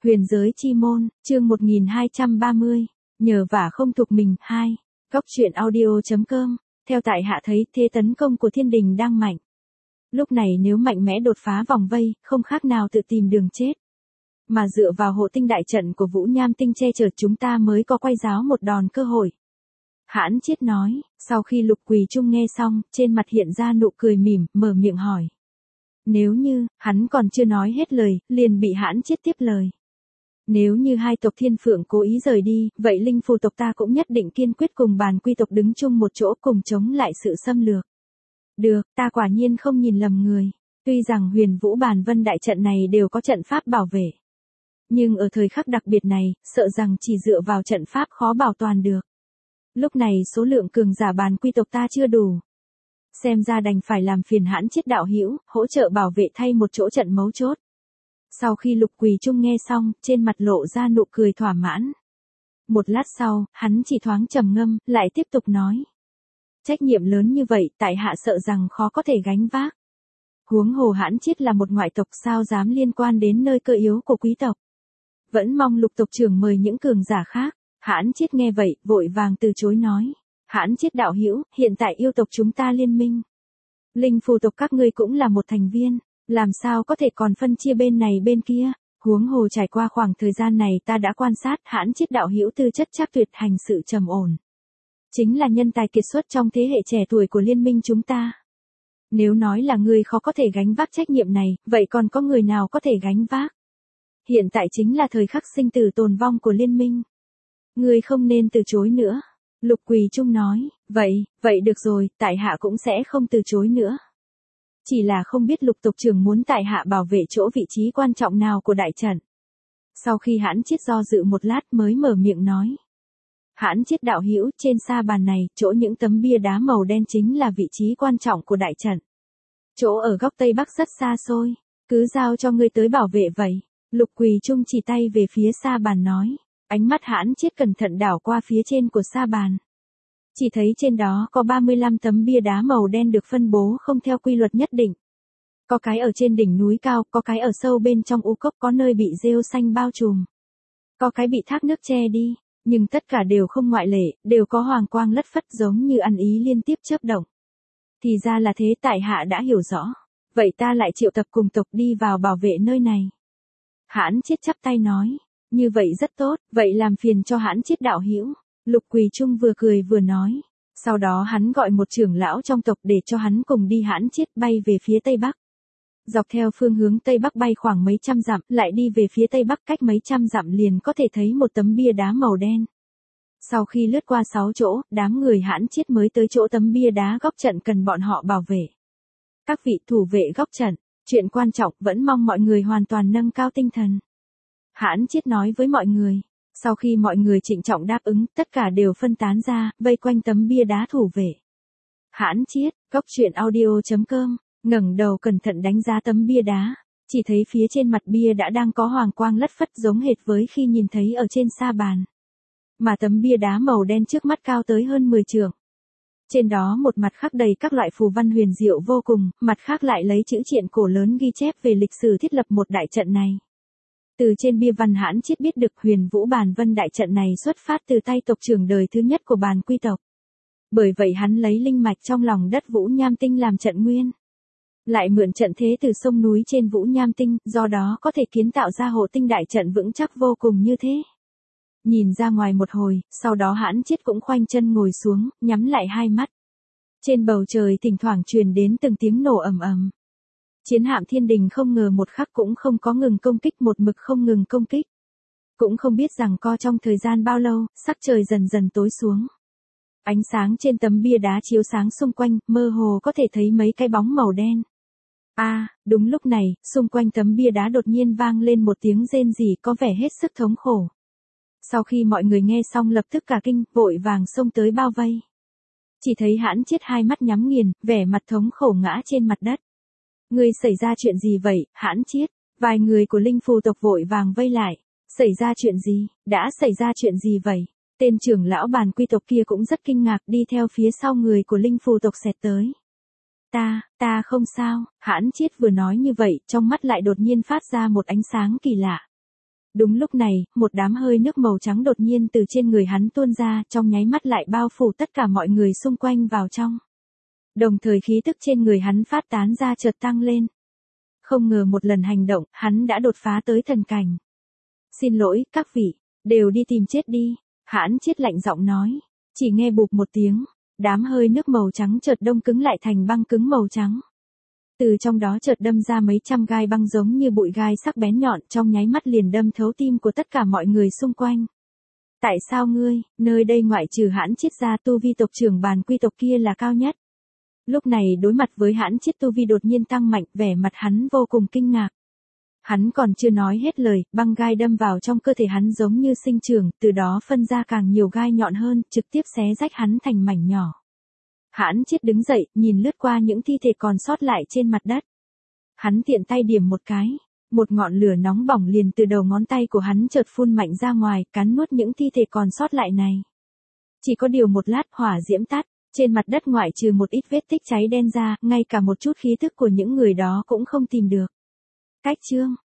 Huyền giới chi môn, chương 1230, nhờ vả không thuộc mình, 2. Góc truyện audio.com, theo tại hạ thấy thế tấn công của thiên đình đang mạnh. Lúc này nếu mạnh mẽ đột phá vòng vây, không khác nào tự tìm đường chết. Mà dựa vào hộ tinh đại trận của Vũ Nham Tinh che chở chúng ta mới có quay giáo một đòn cơ hội. Hãn Chiết nói, sau khi Lục Quỳ Trung nghe xong, trên mặt hiện ra nụ cười mỉm, mở miệng hỏi. Nếu như, hắn còn chưa nói hết lời, liền bị Hãn Chiết tiếp lời. Nếu như hai tộc Thiên Phượng cố ý rời đi, vậy linh phù tộc ta cũng nhất định kiên quyết cùng Bàn Quy tộc đứng chung một chỗ cùng chống lại sự xâm lược. Được, ta quả nhiên không nhìn lầm người. Tuy rằng Huyền Vũ Bàn Vân đại trận này đều có trận pháp bảo vệ. Nhưng ở thời khắc đặc biệt này, sợ rằng chỉ dựa vào trận pháp khó bảo toàn được. Lúc này số lượng cường giả Bàn Quy tộc ta chưa đủ. Xem ra đành phải làm phiền Hãn Chiết đạo hữu, hỗ trợ bảo vệ thay một chỗ trận mấu chốt. Sau khi Lục Quỳ Trung nghe xong, trên mặt lộ ra nụ cười thỏa mãn. Một lát sau, hắn chỉ thoáng trầm ngâm, lại tiếp tục nói. Trách nhiệm lớn như vậy, tại hạ sợ rằng khó có thể gánh vác. Huống hồ Hãn Chiết là một ngoại tộc sao dám liên quan đến nơi cơ yếu của quý tộc. Vẫn mong Lục tộc trưởng mời những cường giả khác. Hãn Chiết nghe vậy, vội vàng từ chối nói. Hãn Chiết đạo hữu, hiện tại yêu tộc chúng ta liên minh. Linh phù tộc các ngươi cũng là một thành viên. Làm sao có thể còn phân chia bên này bên kia, huống hồ trải qua khoảng thời gian này ta đã quan sát Hãn Chiết đạo hữu tư chất chắc tuyệt, hành sự trầm ổn. Chính là nhân tài kiệt xuất trong thế hệ trẻ tuổi của liên minh chúng ta. Nếu nói là người khó có thể gánh vác trách nhiệm này, vậy còn có người nào có thể gánh vác? Hiện tại chính là thời khắc sinh tử tồn vong của liên minh. Người không nên từ chối nữa. Lục Quỳ Trung nói, vậy được rồi, tại hạ cũng sẽ không từ chối nữa. Chỉ là không biết Lục tộc trưởng muốn tại hạ bảo vệ chỗ vị trí quan trọng nào của đại trận. Sau khi Hãn Chiết do dự một lát mới mở miệng nói. Hãn Chiết đạo hữu, trên sa bàn này, chỗ những tấm bia đá màu đen chính là vị trí quan trọng của đại trận. Chỗ ở góc tây bắc rất xa xôi, cứ giao cho ngươi tới bảo vệ vậy. Lục Quỳ Trung chỉ tay về phía sa bàn nói. Ánh mắt Hãn Chiết cẩn thận đảo qua phía trên của sa bàn. Chỉ thấy trên đó có 35 tấm bia đá màu đen được phân bố không theo quy luật nhất định. Có cái ở trên đỉnh núi cao, có cái ở sâu bên trong u cốc, có nơi bị rêu xanh bao trùm. Có cái bị thác nước che đi, nhưng tất cả đều không ngoại lệ, đều có hoàng quang lất phất giống như ăn ý liên tiếp chớp động. Thì ra là thế, tại hạ đã hiểu rõ. Vậy ta lại triệu tập cùng tộc đi vào bảo vệ nơi này. Hãn Chiết chắp tay nói, như vậy rất tốt, vậy làm phiền cho Hãn Chiết đạo hữu. Lục Quỳ Trung vừa cười vừa nói. Sau đó hắn gọi một trưởng lão trong tộc để cho hắn cùng đi. Hãn Chiết bay về phía tây bắc. Dọc theo phương hướng tây bắc bay khoảng mấy trăm dặm, lại đi về phía tây bắc cách mấy trăm dặm liền có thể thấy một tấm bia đá màu đen. Sau khi lướt qua 6 chỗ, đám người Hãn Chiết mới tới chỗ tấm bia đá góc trận cần bọn họ bảo vệ. Các vị thủ vệ góc trận, chuyện quan trọng vẫn mong mọi người hoàn toàn nâng cao tinh thần. Hãn Chiết nói với mọi người. Sau khi mọi người trịnh trọng đáp ứng, tất cả đều phân tán ra, vây quanh tấm bia đá thủ vệ. Hãn Chiết, góc truyện audio.com, ngẩng đầu cẩn thận đánh giá tấm bia đá, chỉ thấy phía trên mặt bia đã đang có hoàng quang lất phất giống hệt với khi nhìn thấy ở trên sa bàn. Mà tấm bia đá màu đen trước mắt cao tới hơn 10 trượng. Trên đó một mặt khắc đầy các loại phù văn huyền diệu vô cùng, mặt khác lại lấy chữ triện cổ lớn ghi chép về lịch sử thiết lập một đại trận này. Từ trên bia văn Hãn Chiết biết được Huyền Vũ Bàn Vân đại trận này xuất phát từ tay tộc trưởng đời thứ nhất của Bàn Quy tộc. Bởi vậy hắn lấy linh mạch trong lòng đất Vũ Nham Tinh làm trận nguyên. Lại mượn trận thế từ sông núi trên Vũ Nham Tinh, do đó có thể kiến tạo ra hộ tinh đại trận vững chắc vô cùng như thế. Nhìn ra ngoài một hồi, sau đó Hãn Chiết cũng khoanh chân ngồi xuống, nhắm lại hai mắt. Trên bầu trời thỉnh thoảng truyền đến từng tiếng nổ ầm ầm. Chiến hạm thiên đình không ngờ một khắc cũng không có ngừng công kích, một mực không ngừng công kích. Cũng không biết rằng co trong thời gian bao lâu, sắc trời dần dần tối xuống. Ánh sáng trên tấm bia đá chiếu sáng xung quanh, mơ hồ có thể thấy mấy cái bóng màu đen. Đúng lúc này, xung quanh tấm bia đá đột nhiên vang lên một tiếng rên rỉ có vẻ hết sức thống khổ. Sau khi mọi người nghe xong lập tức cả kinh, vội vàng xông tới bao vây. Chỉ thấy Hãn Chiết hai mắt nhắm nghiền, vẻ mặt thống khổ ngã trên mặt đất. Người xảy ra chuyện gì vậy, Hãn Chiết? Vài người của linh phù tộc vội vàng vây lại. Xảy ra chuyện gì? Đã xảy ra chuyện gì vậy? Tên trưởng lão Bàn Quy tộc kia cũng rất kinh ngạc, đi theo phía sau người của linh phù tộc xẹt tới. Ta không sao. Hãn Chiết vừa nói như vậy, trong mắt lại đột nhiên phát ra một ánh sáng kỳ lạ. Đúng lúc này, một đám hơi nước màu trắng đột nhiên từ trên người hắn tuôn ra, trong nháy mắt lại bao phủ tất cả mọi người xung quanh vào trong. Đồng thời khí tức trên người hắn phát tán ra chợt tăng lên. Không ngờ một lần hành động, hắn đã đột phá tới thần cảnh. Xin lỗi, các vị, đều đi tìm chết đi, Hãn Chiết lạnh giọng nói. Chỉ nghe bụp một tiếng, đám hơi nước màu trắng chợt đông cứng lại thành băng cứng màu trắng. Từ trong đó chợt đâm ra mấy trăm gai băng giống như bụi gai sắc bén nhọn, trong nháy mắt liền đâm thấu tim của tất cả mọi người xung quanh. Tại sao ngươi, nơi đây ngoại trừ Hãn Chiết ra tu vi tộc trưởng Bàn Quy tộc kia là cao nhất? Lúc này đối mặt với Hãn Chiết tu vi đột nhiên tăng mạnh, vẻ mặt hắn vô cùng kinh ngạc. Hắn còn chưa nói hết lời, băng gai đâm vào trong cơ thể hắn giống như sinh trưởng, từ đó phân ra càng nhiều gai nhọn hơn, trực tiếp xé rách hắn thành mảnh nhỏ. Hãn Chiết đứng dậy, nhìn lướt qua những thi thể còn sót lại trên mặt đất. Hắn tiện tay điểm một cái, một ngọn lửa nóng bỏng liền từ đầu ngón tay của hắn chợt phun mạnh ra ngoài, cắn nuốt những thi thể còn sót lại này. Chỉ có điều một lát hỏa diễm tắt, trên mặt đất ngoại trừ một ít vết tích cháy đen ra, ngay cả một chút khí thức của những người đó cũng không tìm được. Cách chương